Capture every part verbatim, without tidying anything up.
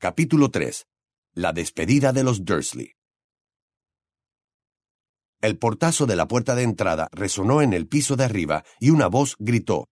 Capítulo tres. La despedida de los Dursley. El portazo de la puerta de entrada resonó en el piso de arriba y una voz gritó: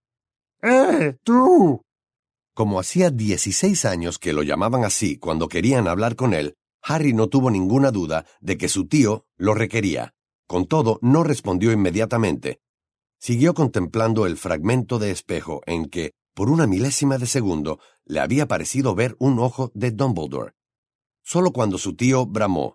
¡Eh, tú! Como hacía dieciséis años que lo llamaban así cuando querían hablar con él, Harry no tuvo ninguna duda de que su tío lo requería. Con todo, no respondió inmediatamente. Siguió contemplando el fragmento de espejo en que, por una milésima de segundo, le había parecido ver un ojo de Dumbledore. Solo cuando su tío bramó: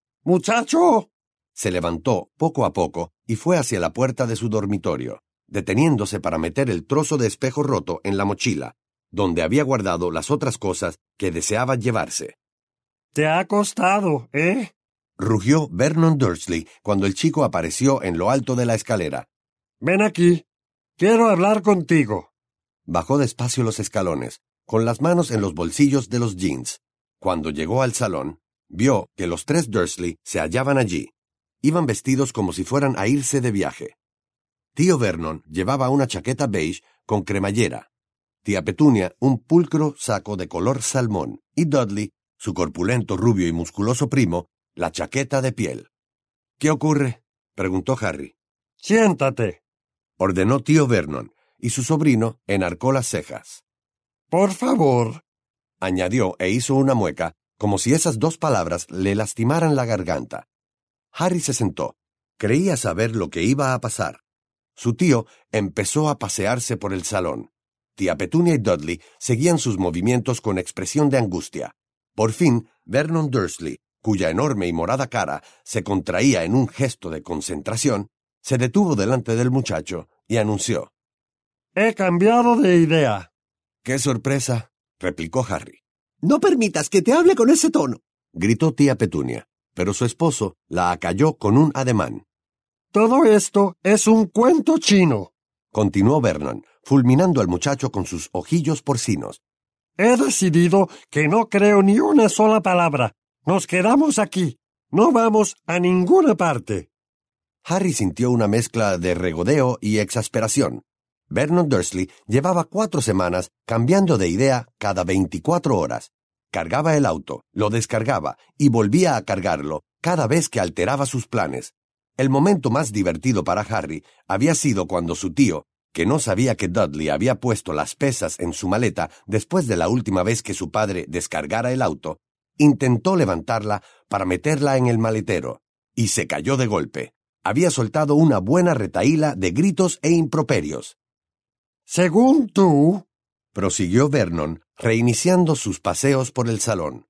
¡Muchacho! Se levantó poco a poco y fue hacia la puerta de su dormitorio, deteniéndose para meter el trozo de espejo roto en la mochila, donde había guardado las otras cosas que deseaba llevarse. Te ha costado, ¿eh? Rugió Vernon Dursley cuando el chico apareció en lo alto de la escalera. Ven aquí. Quiero hablar contigo. Bajó despacio los escalones, con las manos en los bolsillos de los jeans. Cuando llegó al salón, vio que los tres Dursley se hallaban allí. Iban vestidos como si fueran a irse de viaje. Tío Vernon llevaba una chaqueta beige con cremallera. Tía Petunia un pulcro saco de color salmón. Y Dudley, su corpulento, rubio y musculoso primo, la chaqueta de piel. ¿Qué ocurre?, preguntó Harry. Siéntate. Ordenó tío Vernon, y su sobrino enarcó las cejas. Por favor, añadió e hizo una mueca, como si esas dos palabras le lastimaran la garganta. Harry se sentó. Creía saber lo que iba a pasar. Su tío empezó a pasearse por el salón. Tía Petunia y Dudley seguían sus movimientos con expresión de angustia. Por fin, Vernon Dursley, cuya enorme y morada cara se contraía en un gesto de concentración, se detuvo delante del muchacho y anunció: he cambiado de idea. ¡Qué sorpresa!, replicó Harry. No permitas que te hable con ese tono, gritó tía Petunia, pero su esposo la acalló con un ademán. Todo esto es un cuento chino, continuó Vernon, fulminando al muchacho con sus ojillos porcinos. He decidido que no creo ni una sola palabra. Nos quedamos aquí. No vamos a ninguna parte. Harry sintió una mezcla de regodeo y exasperación. Vernon Dursley llevaba cuatro semanas cambiando de idea cada veinticuatro horas. Cargaba el auto, lo descargaba y volvía a cargarlo cada vez que alteraba sus planes. El momento más divertido para Harry había sido cuando su tío, que no sabía que Dudley había puesto las pesas en su maleta después de la última vez que su padre descargara el auto, intentó levantarla para meterla en el maletero, y se cayó de golpe. Había soltado una buena retahíla de gritos e improperios. Según tú, prosiguió Vernon, reiniciando sus paseos por el salón,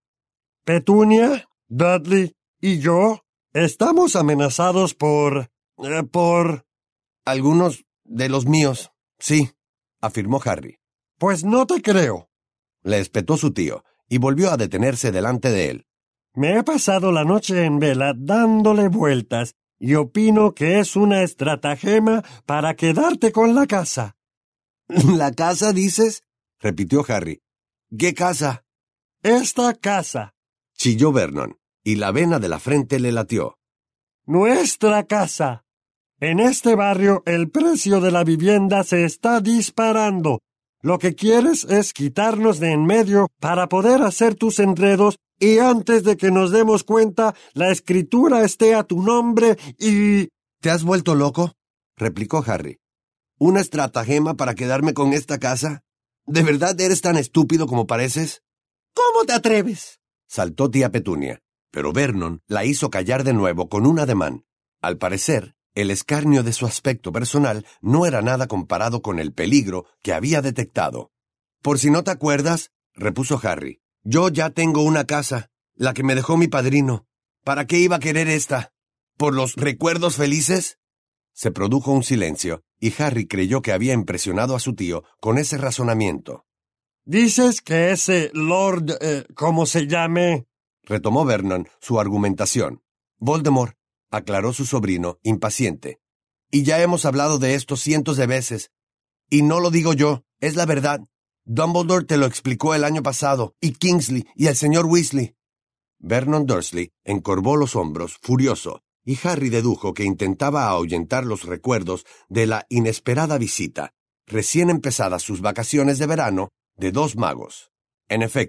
Petunia, Dudley y yo estamos amenazados por... Eh, por... Algunos de los míos, sí, afirmó Harry. Pues no te creo. Le espetó su tío, y volvió a detenerse delante de él. Me he pasado la noche en vela dándole vueltas, y opino que es una estratagema para quedarte con la casa. ¿La casa, dices?, repitió Harry. ¿Qué casa? Esta casa, chilló Vernon, y la vena de la frente le latió. Nuestra casa. En este barrio el precio de la vivienda se está disparando. Lo que quieres es quitarnos de en medio para poder hacer tus enredos y antes de que nos demos cuenta, la escritura esté a tu nombre y... ¿Te has vuelto loco?, replicó Harry. ¿Una estratagema para quedarme con esta casa? ¿De verdad eres tan estúpido como pareces? ¿Cómo te atreves?, saltó tía Petunia, pero Vernon la hizo callar de nuevo con un ademán. Al parecer, el escarnio de su aspecto personal no era nada comparado con el peligro que había detectado. Por si no te acuerdas, repuso Harry, yo ya tengo una casa, la que me dejó mi padrino. ¿Para qué iba a querer esta? ¿Por los recuerdos felices? Se produjo un silencio, y Harry creyó que había impresionado a su tío con ese razonamiento. ¿Dices que ese Lord, eh, cómo se llame? Retomó Vernon su argumentación. Voldemort, aclaró su sobrino, impaciente. Y ya hemos hablado de esto cientos de veces. Y no lo digo yo, es la verdad. Dumbledore te lo explicó el año pasado, y Kingsley, y el señor Weasley. Vernon Dursley encorvó los hombros, furioso, y Harry dedujo que intentaba ahuyentar los recuerdos de la inesperada visita, recién empezadas sus vacaciones de verano, de dos magos. En efecto,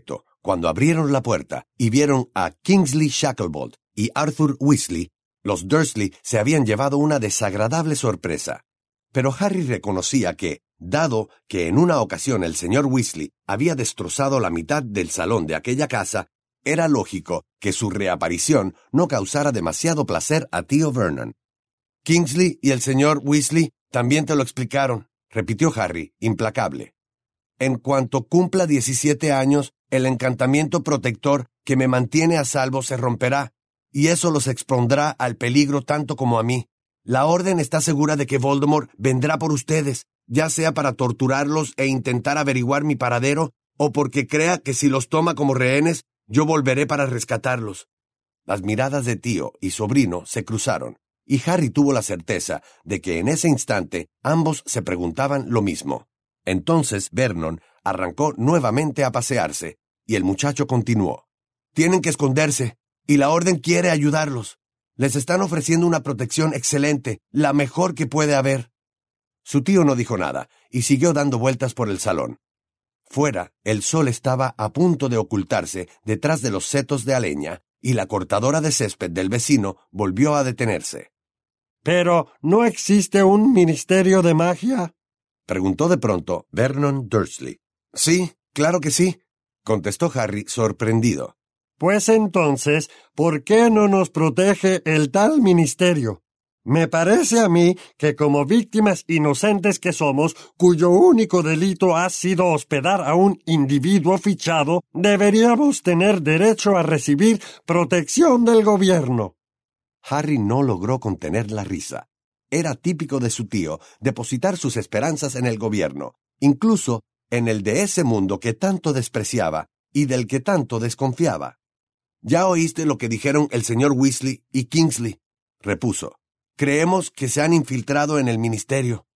Cuando abrieron la puerta y vieron a Kingsley Shacklebolt y Arthur Weasley, los Dursley se habían llevado una desagradable sorpresa. Pero Harry reconocía que, dado que en una ocasión el señor Weasley había destrozado la mitad del salón de aquella casa, era lógico que su reaparición no causara demasiado placer a tío Vernon. «Kingsley y el señor Weasley también te lo explicaron», repitió Harry, implacable. «En cuanto cumpla diecisiete años, el encantamiento protector que me mantiene a salvo se romperá, y eso los expondrá al peligro tanto como a mí. La Orden está segura de que Voldemort vendrá por ustedes, ya sea para torturarlos e intentar averiguar mi paradero, o porque crea que si los toma como rehenes, yo volveré para rescatarlos». Las miradas de tío y sobrino se cruzaron, y Harry tuvo la certeza de que en ese instante ambos se preguntaban lo mismo. Entonces Vernon arrancó nuevamente a pasearse, y el muchacho continuó. «Tienen que esconderse, y la Orden quiere ayudarlos. Les están ofreciendo una protección excelente, la mejor que puede haber». Su tío no dijo nada, y siguió dando vueltas por el salón. Fuera, el sol estaba a punto de ocultarse detrás de los setos de aleña, y la cortadora de césped del vecino volvió a detenerse. «¿Pero no existe un ministerio de magia?», preguntó de pronto Vernon Dursley. «Sí, claro que sí», contestó Harry sorprendido. «Pues entonces, ¿por qué no nos protege el tal ministerio? Me parece a mí que como víctimas inocentes que somos, cuyo único delito ha sido hospedar a un individuo fichado, deberíamos tener derecho a recibir protección del gobierno». Harry no logró contener la risa. Era típico de su tío depositar sus esperanzas en el gobierno, incluso en el de ese mundo que tanto despreciaba y del que tanto desconfiaba. «Ya oíste lo que dijeron el señor Weasley y Kingsley», repuso. «Creemos que se han infiltrado en el ministerio».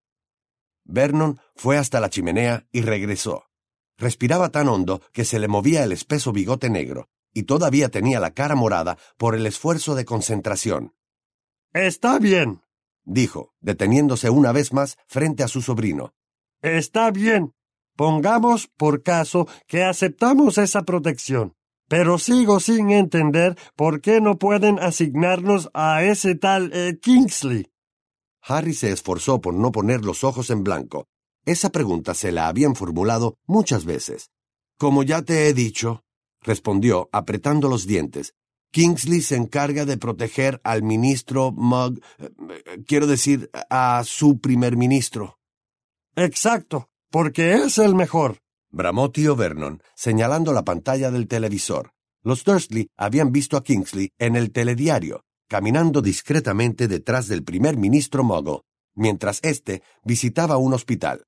Vernon fue hasta la chimenea y regresó. Respiraba tan hondo que se le movía el espeso bigote negro, y todavía tenía la cara morada por el esfuerzo de concentración. «Está bien», dijo, deteniéndose una vez más frente a su sobrino. «Está bien. Pongamos por caso que aceptamos esa protección. Pero sigo sin entender por qué no pueden asignarnos a ese tal eh, Kingsley». Harry se esforzó por no poner los ojos en blanco. Esa pregunta se la habían formulado muchas veces. «Como ya te he dicho», respondió apretando los dientes, «Kingsley se encarga de proteger al ministro Mugg, eh, quiero decir, a su primer ministro». «Exacto, porque es el mejor», bramó tío Vernon, señalando la pantalla del televisor. Los Dursley habían visto a Kingsley en el telediario, caminando discretamente detrás del primer ministro Muggle, mientras éste visitaba un hospital.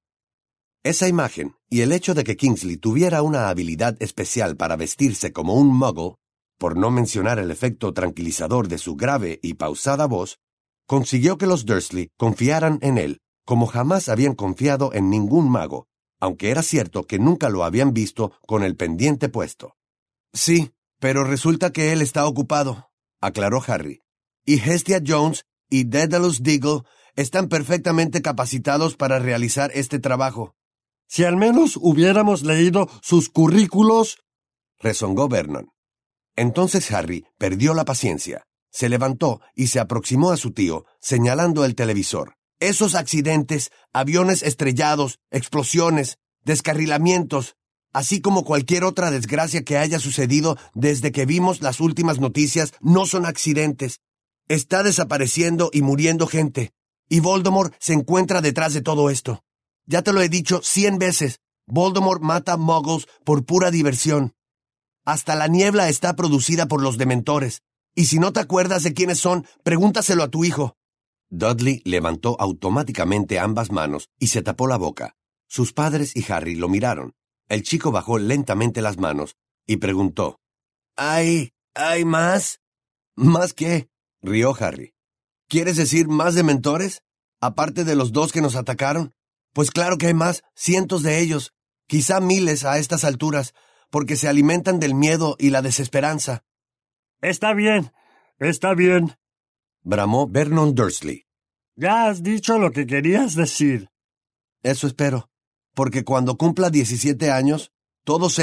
Esa imagen, y el hecho de que Kingsley tuviera una habilidad especial para vestirse como un Muggle, por no mencionar el efecto tranquilizador de su grave y pausada voz, consiguió que los Dursley confiaran en él, como jamás habían confiado en ningún mago, aunque era cierto que nunca lo habían visto con el pendiente puesto. «Sí, pero resulta que él está ocupado», aclaró Harry, «y Hestia Jones y Daedalus Diggle están perfectamente capacitados para realizar este trabajo». «Si al menos hubiéramos leído sus currículos», rezongó Vernon. Entonces Harry perdió la paciencia, se levantó y se aproximó a su tío, señalando el televisor. «Esos accidentes, aviones estrellados, explosiones, descarrilamientos, así como cualquier otra desgracia que haya sucedido desde que vimos las últimas noticias, no son accidentes. Está desapareciendo y muriendo gente, y Voldemort se encuentra detrás de todo esto. Ya te lo he dicho cien veces, Voldemort mata muggles por pura diversión. Hasta la niebla está producida por los dementores, y si no te acuerdas de quiénes son, pregúntaselo a tu hijo». Dudley levantó automáticamente ambas manos y se tapó la boca. Sus padres y Harry lo miraron. El chico bajó lentamente las manos y preguntó. «¿Hay... hay más?» «¿Más qué?», rió Harry. «¿Quieres decir más dementores? ¿Aparte de los dos que nos atacaron? Pues claro que hay más, cientos de ellos, quizá miles a estas alturas, porque se alimentan del miedo y la desesperanza». «Está bien, está bien», bramó Vernon Dursley. «Ya has dicho lo que querías decir». «Eso espero, porque cuando cumpla diecisiete años, todos ellos,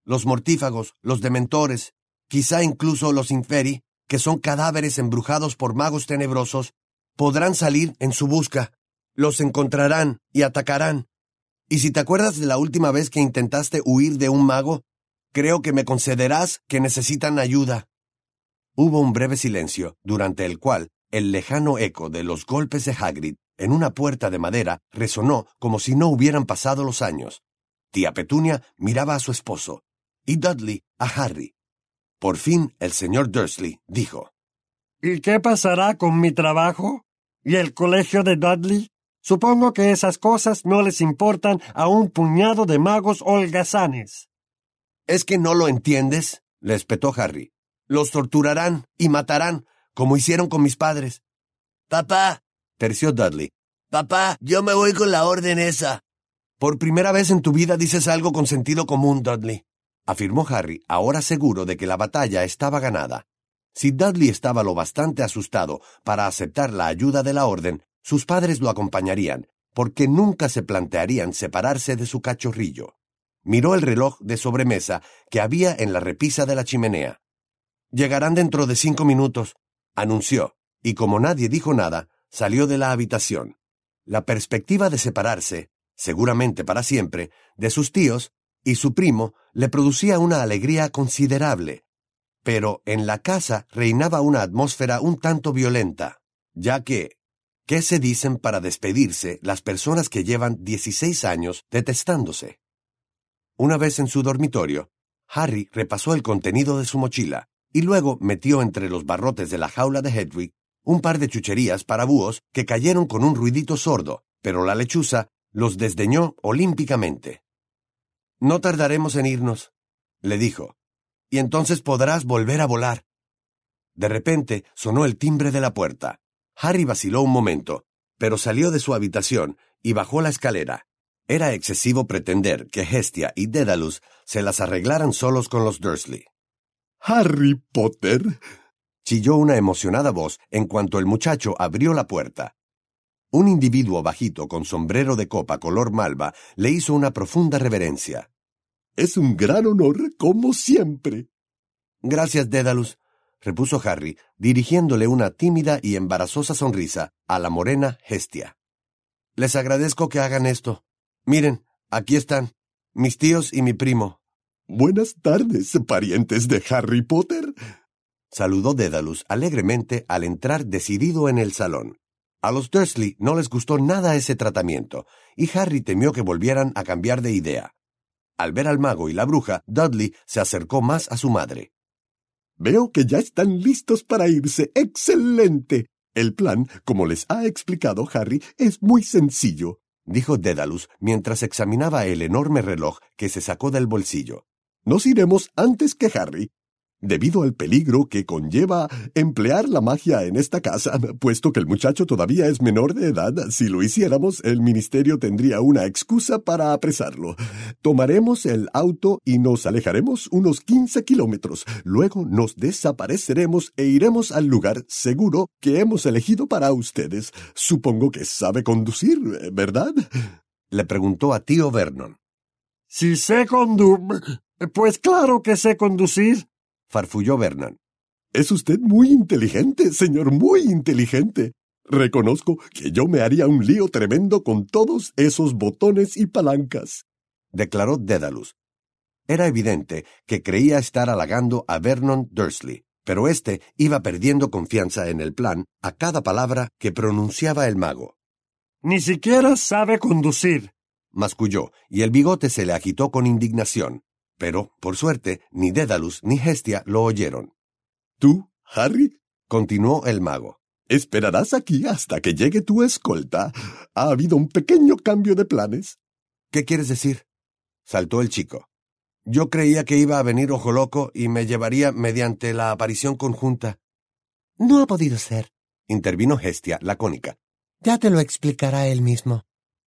Los mortífagos, los dementores, quizá incluso los inferi, que son cadáveres embrujados por magos tenebrosos, podrán salir en su busca. Los encontrarán y atacarán. Y si te acuerdas de la última vez que intentaste huir de un mago, creo que me concederás que necesitan ayuda. Hubo un breve silencio, durante el cual el lejano eco de los golpes de Hagrid en una puerta de madera resonó como si no hubieran pasado los años. Tía Petunia miraba a su esposo, y Dudley a Harry. Por fin el señor Dursley dijo: ¿Y qué pasará con mi trabajo? ¿Y el colegio de Dudley? Supongo que esas cosas no les importan a un puñado de magos holgazanes. ¿Es que no lo entiendes?, le espetó Harry. Los torturarán y matarán, como hicieron con mis padres. Papá, terció Dudley. Papá, yo me voy con la orden esa. Por primera vez en tu vida dices algo con sentido común, Dudley, afirmó Harry, ahora seguro de que la batalla estaba ganada. Si Dudley estaba lo bastante asustado para aceptar la ayuda de la orden, sus padres lo acompañarían, porque nunca se plantearían separarse de su cachorrillo. Miró el reloj de sobremesa que había en la repisa de la chimenea. «Llegarán dentro de cinco minutos», anunció, y como nadie dijo nada, salió de la habitación. La perspectiva de separarse, seguramente para siempre, de sus tíos y su primo le producía una alegría considerable. Pero en la casa reinaba una atmósfera un tanto violenta, ya que, ¿qué se dicen para despedirse las personas que llevan dieciséis años detestándose? Una vez en su dormitorio, Harry repasó el contenido de su mochila y luego metió entre los barrotes de la jaula de Hedwig un par de chucherías para búhos que cayeron con un ruidito sordo, pero la lechuza los desdeñó olímpicamente. «No tardaremos en irnos», le dijo, «y entonces podrás volver a volar». De repente sonó el timbre de la puerta. Harry vaciló un momento, pero salió de su habitación y bajó la escalera. Era excesivo pretender que Hestia y Dédalus se las arreglaran solos con los Dursley. «Harry Potter», chilló una emocionada voz en cuanto el muchacho abrió la puerta. Un individuo bajito con sombrero de copa color malva le hizo una profunda reverencia. «Es un gran honor, como siempre». «Gracias, Dédalus», repuso Harry, dirigiéndole una tímida y embarazosa sonrisa a la morena Hestia. «Les agradezco que hagan esto. Miren, aquí están, mis tíos y mi primo». «Buenas tardes, parientes de Harry Potter», saludó Dédalus alegremente al entrar decidido en el salón. A los Dursley no les gustó nada ese tratamiento, y Harry temió que volvieran a cambiar de idea. Al ver al mago y la bruja, Dudley se acercó más a su madre. «Veo que ya están listos para irse. ¡Excelente! El plan, como les ha explicado Harry, es muy sencillo», dijo Dédalus mientras examinaba el enorme reloj que se sacó del bolsillo. «Nos iremos antes que Harry, debido al peligro que conlleva emplear la magia en esta casa, puesto que el muchacho todavía es menor de edad. Si lo hiciéramos, el ministerio tendría una excusa para apresarlo. Tomaremos el auto y nos alejaremos unos quince kilómetros. Luego nos desapareceremos e iremos al lugar seguro que hemos elegido para ustedes. Supongo que sabe conducir, ¿verdad?», le preguntó a tío Vernon. «Si sé conducir, pues claro que sé conducir», farfulló Vernon. «Es usted muy inteligente, señor, muy inteligente. Reconozco que yo me haría un lío tremendo con todos esos botones y palancas», declaró Dédalus. Era evidente que creía estar halagando a Vernon Dursley, pero éste iba perdiendo confianza en el plan a cada palabra que pronunciaba el mago. «Ni siquiera sabe conducir», masculló, y el bigote se le agitó con indignación. Pero, por suerte, ni Dédalus ni Hestia lo oyeron. «Tú, Harry», continuó el mago, «esperarás aquí hasta que llegue tu escolta. Ha habido un pequeño cambio de planes». «¿Qué quieres decir?», saltó el chico. «Yo creía que iba a venir Ojo Loco y me llevaría mediante la aparición conjunta». No ha podido ser, intervino Hestia, lacónica. «Ya te lo explicará él mismo».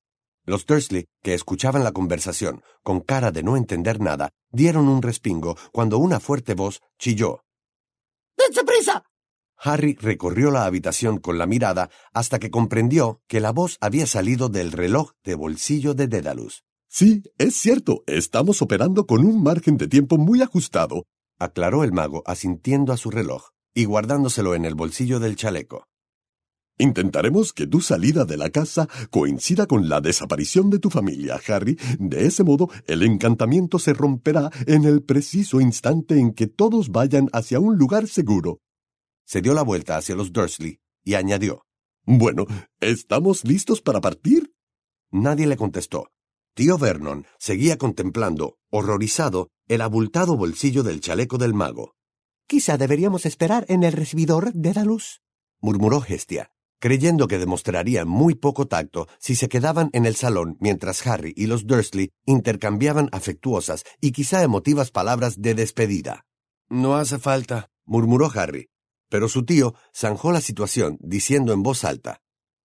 Los Dursley, que escuchaban la conversación con cara de no entender nada, dieron un respingo cuando una fuerte voz chilló. ¡Dense prisa! Harry recorrió la habitación con la mirada hasta que comprendió que la voz había salido del reloj de bolsillo de Dédalus. Sí, es cierto, estamos operando con un margen de tiempo muy ajustado, aclaró el mago asintiendo a su reloj y guardándoselo en el bolsillo del chaleco. Intentaremos que tu salida de la casa coincida con la desaparición de tu familia, Harry. De ese modo, el encantamiento se romperá en el preciso instante en que todos vayan hacia un lugar seguro. Se dio la vuelta hacia los Dursley y añadió: Bueno, ¿estamos listos para partir? Nadie le contestó. Tío Vernon seguía contemplando, horrorizado, el abultado bolsillo del chaleco del mago. Quizá deberíamos esperar en el recibidor de la luz, murmuró Hestia, creyendo que demostraría muy poco tacto si se quedaban en el salón mientras Harry y los Dursley intercambiaban afectuosas y quizá emotivas palabras de despedida. No hace falta, murmuró Harry, pero su tío zanjó la situación diciendo en voz alta: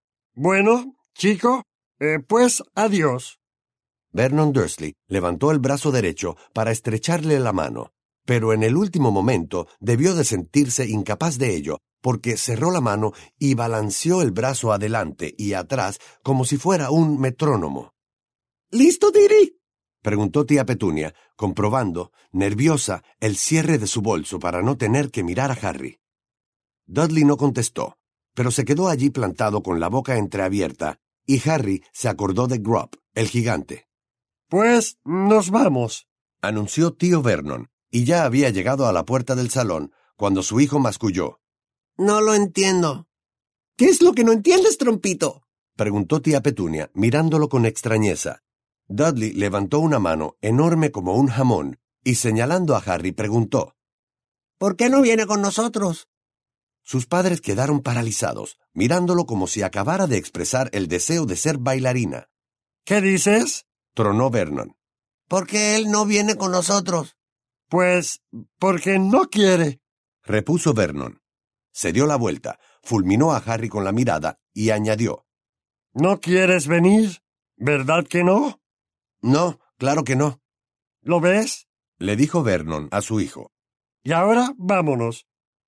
Bueno, chico, eh, pues adiós. Vernon Dursley levantó el brazo derecho para estrecharle la mano, pero en el último momento debió de sentirse incapaz de ello, porque cerró la mano y balanceó el brazo adelante y atrás como si fuera un metrónomo. ¿Listo, Diri?, preguntó tía Petunia, comprobando, nerviosa, el cierre de su bolso para no tener que mirar a Harry. Dudley no contestó, pero se quedó allí plantado con la boca entreabierta, y Harry se acordó de Grubb, el gigante. Pues nos vamos, anunció tío Vernon, y ya había llegado a la puerta del salón cuando su hijo masculló. No lo entiendo. ¿Qué es lo que no entiendes, trompito?, preguntó tía Petunia, mirándolo con extrañeza. Dudley levantó una mano enorme como un jamón y señalando a Harry preguntó: ¿Por qué no viene con nosotros? Sus padres quedaron paralizados, mirándolo como si acabara de expresar el deseo de ser bailarina. ¿Qué dices?, tronó Vernon. ¿Por qué él no viene con nosotros? Pues porque no quiere, repuso Vernon. Se dio la vuelta, fulminó a Harry con la mirada y añadió: ¿No quieres venir? ¿Verdad que no? No, claro que no. ¿Lo ves?, le dijo Vernon a su hijo. Y ahora vámonos.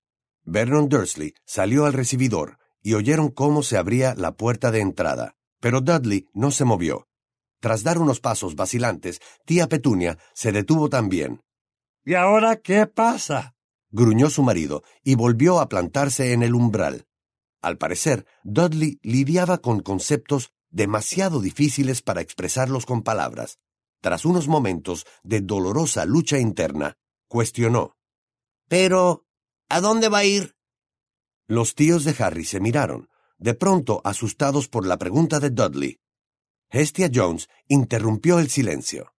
Vernon Dursley salió al recibidor y oyeron cómo se abría la puerta de entrada, pero Dudley no se movió. Tras dar unos pasos vacilantes, tía Petunia se detuvo también. ¿Y ahora qué pasa?, gruñó su marido y volvió a plantarse en el umbral. Al parecer, Dudley lidiaba con conceptos demasiado difíciles para expresarlos con palabras. Tras unos momentos de dolorosa lucha interna, cuestionó: Pero, ¿a dónde va a ir? Los tíos de Harry se miraron, de pronto asustados por la pregunta de Dudley. Hestia Jones interrumpió el silencio.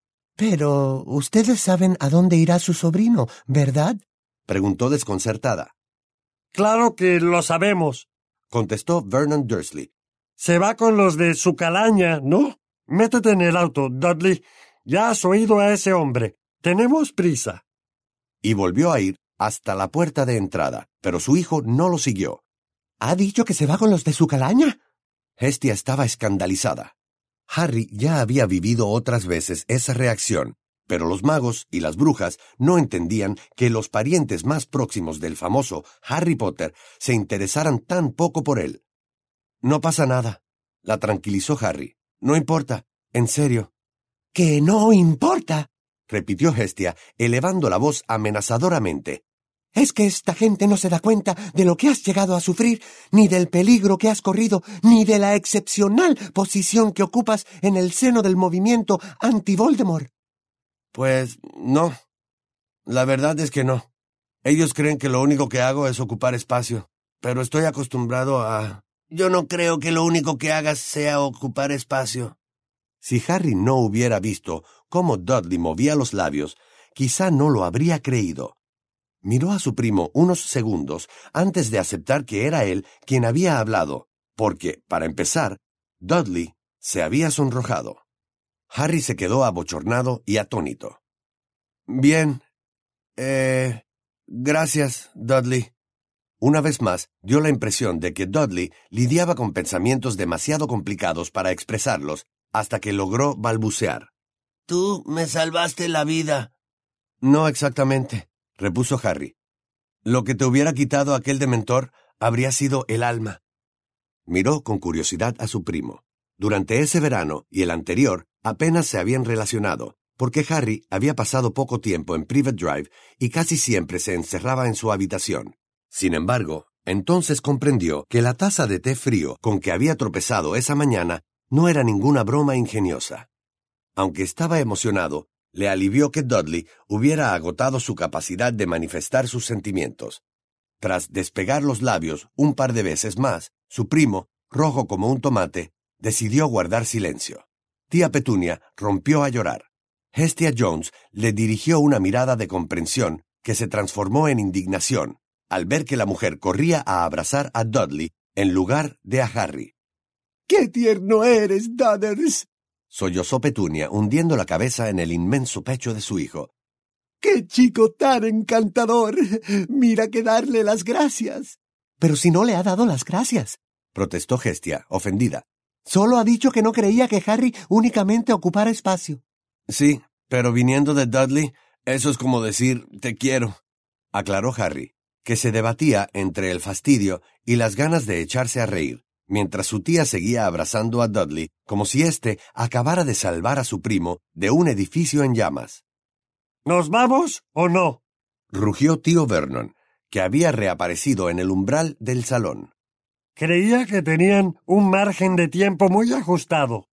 Pero ustedes saben a dónde irá su sobrino, ¿verdad?, preguntó desconcertada. Claro que lo sabemos, contestó Vernon Dursley. Se va con los de su calaña, ¿no? Métete en el auto, Dudley. Ya has oído a ese hombre. Tenemos prisa. Y volvió a ir hasta la puerta de entrada, pero su hijo no lo siguió. ¿Ha dicho que se va con los de su calaña? Hestia estaba escandalizada. Harry ya había vivido otras veces esa reacción, pero los magos y las brujas no entendían que los parientes más próximos del famoso Harry Potter se interesaran tan poco por él. No pasa nada, la tranquilizó Harry. No importa, en serio. ¿Que no importa?, repitió Hestia, elevando la voz amenazadoramente. Es que esta gente no se da cuenta de lo que has llegado a sufrir, ni del peligro que has corrido, ni de la excepcional posición que ocupas en el seno del movimiento anti-Voldemort. Pues no. La verdad es que no. Ellos creen que lo único que hago es ocupar espacio, pero estoy acostumbrado a... Yo no creo que lo único que hagas sea ocupar espacio. Si Harry no hubiera visto cómo Dudley movía los labios, quizá no lo habría creído. Miró a su primo unos segundos antes de aceptar que era él quien había hablado, porque, para empezar, Dudley se había sonrojado. Harry se quedó abochornado y atónito. Bien. Eh... Gracias, Dudley. Una vez más, dio la impresión de que Dudley lidiaba con pensamientos demasiado complicados para expresarlos, hasta que logró balbucear. Tú me salvaste la vida. No exactamente, repuso Harry. Lo que te hubiera quitado aquel dementor habría sido el alma. Miró con curiosidad a su primo. Durante ese verano y el anterior, Apenas se habían relacionado, porque Harry había pasado poco tiempo en Privet Drive y casi siempre se encerraba en su habitación. Sin embargo, entonces comprendió que la taza de té frío con que había tropezado esa mañana no era ninguna broma ingeniosa. Aunque estaba emocionado, le alivió que Dudley hubiera agotado su capacidad de manifestar sus sentimientos. Tras despegar los labios un par de veces más, su primo, rojo como un tomate, decidió guardar silencio. Tía Petunia rompió a llorar. Hestia Jones le dirigió una mirada de comprensión que se transformó en indignación al ver que la mujer corría a abrazar a Dudley en lugar de a Harry. ¡Qué tierno eres, Dudders!, sollozó Petunia, hundiendo la cabeza en el inmenso pecho de su hijo. ¡Qué chico tan encantador! Mira que darle las gracias. Pero si no le ha dado las gracias, protestó Hestia, ofendida. Solo ha dicho que no creía que Harry únicamente ocupara espacio. Sí, pero viniendo de Dudley, eso es como decir te quiero, aclaró Harry, que se debatía entre el fastidio y las ganas de echarse a reír, mientras su tía seguía abrazando a Dudley como si éste acabara de salvar a su primo de un edificio en llamas. ¿Nos vamos o no?, rugió tío Vernon, que había reaparecido en el umbral del salón. Creía que tenían un margen de tiempo muy ajustado.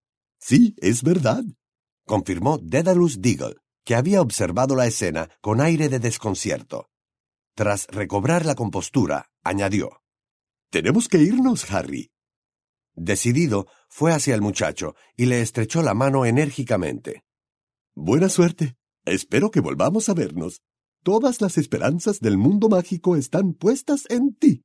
Sí, es verdad, confirmó Dedalus Diggle, que había observado la escena con aire de desconcierto. Tras recobrar la compostura, añadió: Tenemos que irnos, Harry. Decidido, fue hacia el muchacho y le estrechó la mano enérgicamente. Buena suerte. Espero que volvamos a vernos. Todas las esperanzas del mundo mágico están puestas en ti.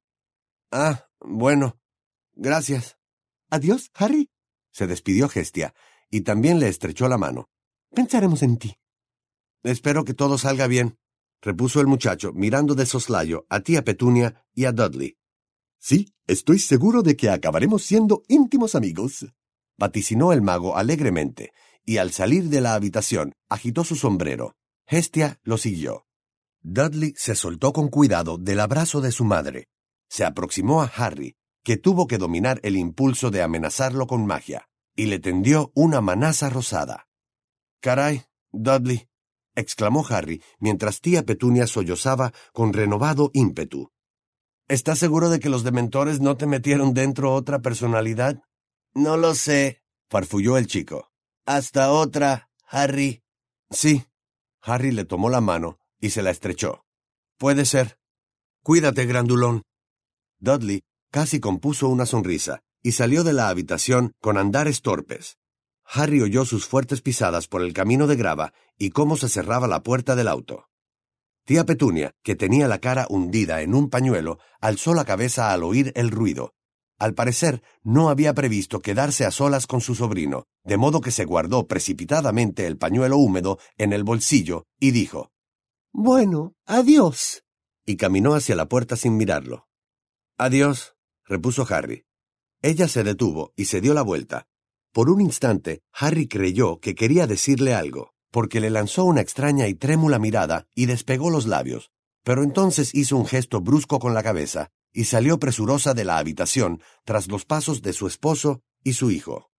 Ah, bueno. Gracias. Adiós, Harry. Se despidió Hestia, y también le estrechó la mano. Pensaremos en ti. Espero que todo salga bien, repuso el muchacho, mirando de soslayo a tía Petunia y a Dudley. Sí, estoy seguro de que acabaremos siendo íntimos amigos, vaticinó el mago alegremente, y al salir de la habitación agitó su sombrero. Hestia lo siguió. Dudley se soltó con cuidado del abrazo de su madre. Se aproximó a Harry, que tuvo que dominar el impulso de amenazarlo con magia, y le tendió una manaza rosada. «Caray, Dudley», exclamó Harry, mientras tía Petunia sollozaba con renovado ímpetu. «¿Estás seguro de que los dementores no te metieron dentro otra personalidad?» «No lo sé», farfulló el chico. «Hasta otra, Harry». «Sí». Harry le tomó la mano y se la estrechó. «Puede ser. Cuídate, grandulón». Dudley casi compuso una sonrisa y salió de la habitación con andares torpes. Harry oyó sus fuertes pisadas por el camino de grava y cómo se cerraba la puerta del auto. Tía Petunia, que tenía la cara hundida en un pañuelo, alzó la cabeza al oír el ruido. Al parecer, no había previsto quedarse a solas con su sobrino, de modo que se guardó precipitadamente el pañuelo húmedo en el bolsillo y dijo: «Bueno, adiós», y caminó hacia la puerta sin mirarlo. «Adiós», repuso Harry. Ella se detuvo y se dio la vuelta. Por un instante, Harry creyó que quería decirle algo, porque le lanzó una extraña y trémula mirada y despegó los labios, pero entonces hizo un gesto brusco con la cabeza y salió presurosa de la habitación tras los pasos de su esposo y su hijo.